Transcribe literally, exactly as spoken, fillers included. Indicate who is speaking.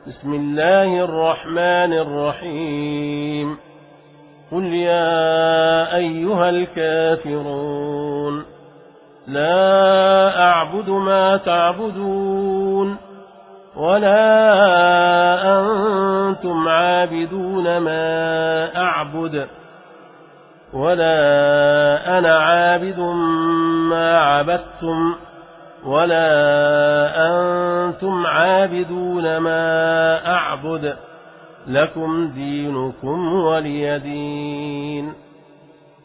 Speaker 1: بسم الله الرحمن الرحيم قل يا أيها الكافرون لا أعبد ما تعبدون ولا أنتم عابدون ما أعبد ولا أنا عابد ما عبدتم ولا أنتم عابدون ما أعبد لكم دينكم ولي دين.